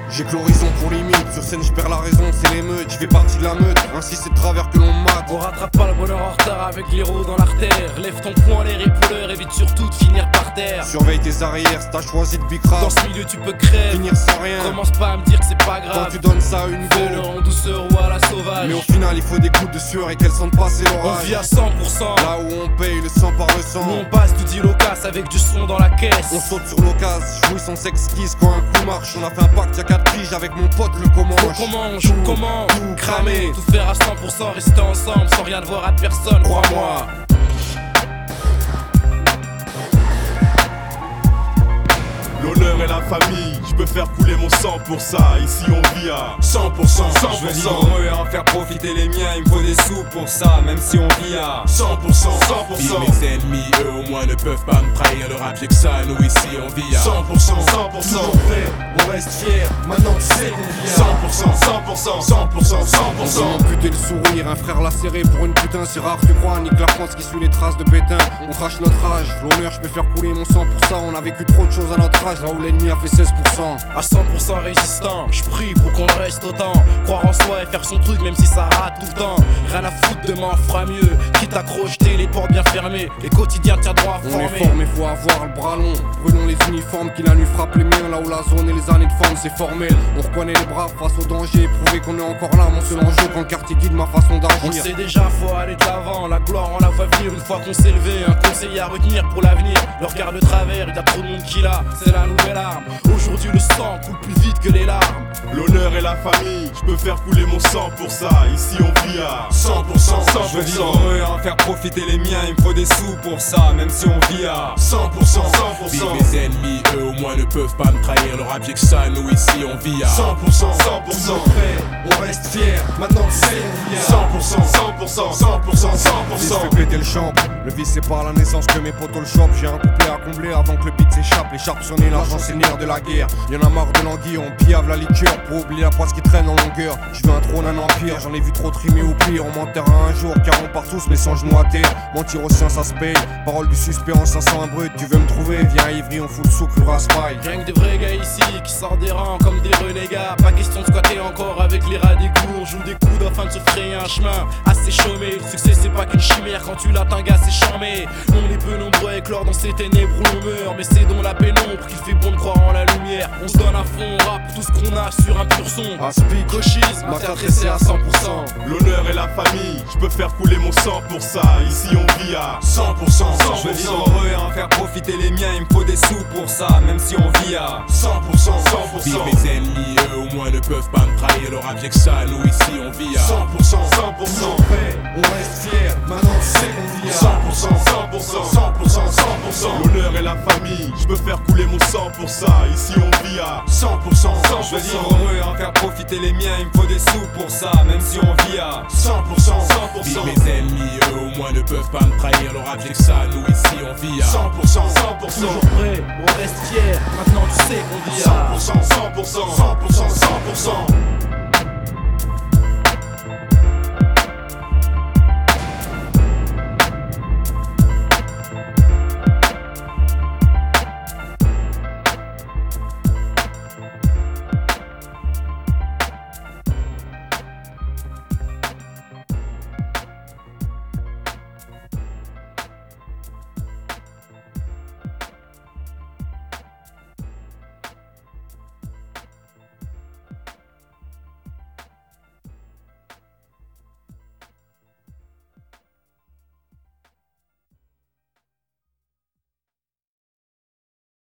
J'ai que l'horizon pour limite, sur scène je perds la raison, c'est l'émeute, je fais partie de la meute, ainsi c'est de travers que l'on mate. On rattrape pas le bonheur en retard avec l'héros dans l'artère. Lève ton poing les ripouleurs, évite surtout de finir par terre. Surveille tes arrières, si t'as choisi de bicrave. Dans ce milieu tu peux crèver, finir sans rien. commence pas à me dire que c'est pas grave. Quand tu donnes ça à une fais-le go, en douceur ou à la sauvage. mais au final il faut des coups de sueur et qu'elles sentent passer On l'orage. vit à 100%, Là où on paye le sang par le sang, nous on passe du dilocasse avec du son dans la caisse. on saute sur l'occasion, jouis son s'exquise quand un coup marche. On a fait un pacte y'a 4 piges avec mon pote le Comanche. Comment cramer, tout faire à 100%, rester ensemble sans rien devoir à personne, crois-moi. L'honneur et la famille, je peux faire couler mon sang pour ça. Ici on vit à 100%, 100%. Je veux vivre heureux et en faire profiter les miens. Il me faut des sous pour ça, même si on vit à 100%, 100%. Puis mes ennemis, eux au moins ne peuvent pas me trahir. Le rap j'ai que ça, nous ici on vit à 100%, 100%. Toujours prêt, on reste fier, maintenant tu sais qu'on vit à 100%, 100%, 100%, 100%. On s'en amputer le sourire, un frère lacéré pour une putain, c'est rare tu crois, nique la France qui suit les traces de Pétain. On crache notre âge, l'honneur je peux faire couler mon sang pour ça. On a vécu trop de choses à notre âge, là où l'ennemi a fait 16%. À 100% résistant, je prie pour qu'on reste autant. Croire en soi et faire son truc même si ça rate tout le temps. Rien à foutre, demain on fera mieux. Quitte à crocheter les portes bien fermées, les quotidiens tiens droit à On former. est formé, faut avoir le bras long. Prenons les uniformes qui la nuit frappent les miens. Là où la zone et les années de forme c'est formel. On reconnaît les braves face au danger. Prouver qu'on est encore là, mon seul enjeu. Quand le quartier guide ma façon On le d'agir. sait déjà, faut aller de l'avant. La gloire on la voit venir une fois qu'on s'est levé. Un conseiller à retenir pour l'avenir. Le regard de travers, il y a trop de monde qui l'a. C'est la nouvelle arme. Aujourd'hui le sang coule plus vite que les larmes. L'honneur et la famille, je peux faire couler mon sang pour ça. Ici on vit à 100%, 100%. Je veux vivre heureux et en faire profiter les miens. Il me faut des sous pour ça, même si on vit à 100%, 100%. Puis mes ennemis, eux au moins ne peuvent pas me trahir. Le rap j'ai que ça, nous ici on vit à 100%, 100%. On reste fier, maintenant tu sais qu'on vit à 100%, 100%, 100%, 100%. Je fais péter le champ. Le vice c'est par la naissance que mes potos le chopent. J'ai un couplet à combler avant que le beat s'échappe. Les charpes sonnées, l'argent c'est le nerf de la guerre. Y'en a marre de l'anguille, on piave la liqueur pour oublier la poisse qui traîne en longueur. Je veux un trône, un empire, j'en ai vu trop trimer au pire. On m'enterra un jour car on part tous mais sans genoux à terre. Mentir au sien ça se paye. Parole du suspect en 500 un brut. Tu veux me trouver, viens à Ivry, on fout le souk, le raspaille. Rien que des vrais gars ici qui sortent des rangs comme des renégats. Pas question de squatter encore avec les rats des coups. On joue des coudes afin de se frayer un chemin assez chômé. Le succès c'est pas qu'une chimère, quand tu l'atteins gars c'est charmé. On est peu nombreux à éclore dans ces ténèbres où l'on meurt. Mais c'est dans la pénombre qu'il fait bon de croire en la lumière. On se donne à fond, on rappe tout ce qu'on a sur un pur son. Aspic, Gauchisme, m'intéresser à 100%. L'honneur et la famille, je peux faire couler mon sang pour ça. Ici on vit à 100%, 100%. Je veux vivre heureux et en faire profiter les miens. Il me faut des sous pour ça, même si on vit à 100%, 100%. Puis mes ennemis, eux au moins ne peuvent pas me trahir. Le rap j'ai que ça, nous ici on vit à 100%, 100%. On reste fier, maintenant tu sais qu'on vit à 100%, 100%, 100%, 100%. L'honneur et la famille, je peux faire couler mon sang pour ça. Ici on vit à 100%, 100%. Je veux vivre heureux et en faire profiter les miens. Il me faut des sous pour ça, même si on vit à 100%, 100%. Puis mes ennemis, eux au moins ne peuvent pas me trahir. Le rap j'ai que ça, nous ici on vit à 100%, 100%. toujours prêt, on reste fier, maintenant tu sais qu'on vit à 100%, 100%, 100%, 100%.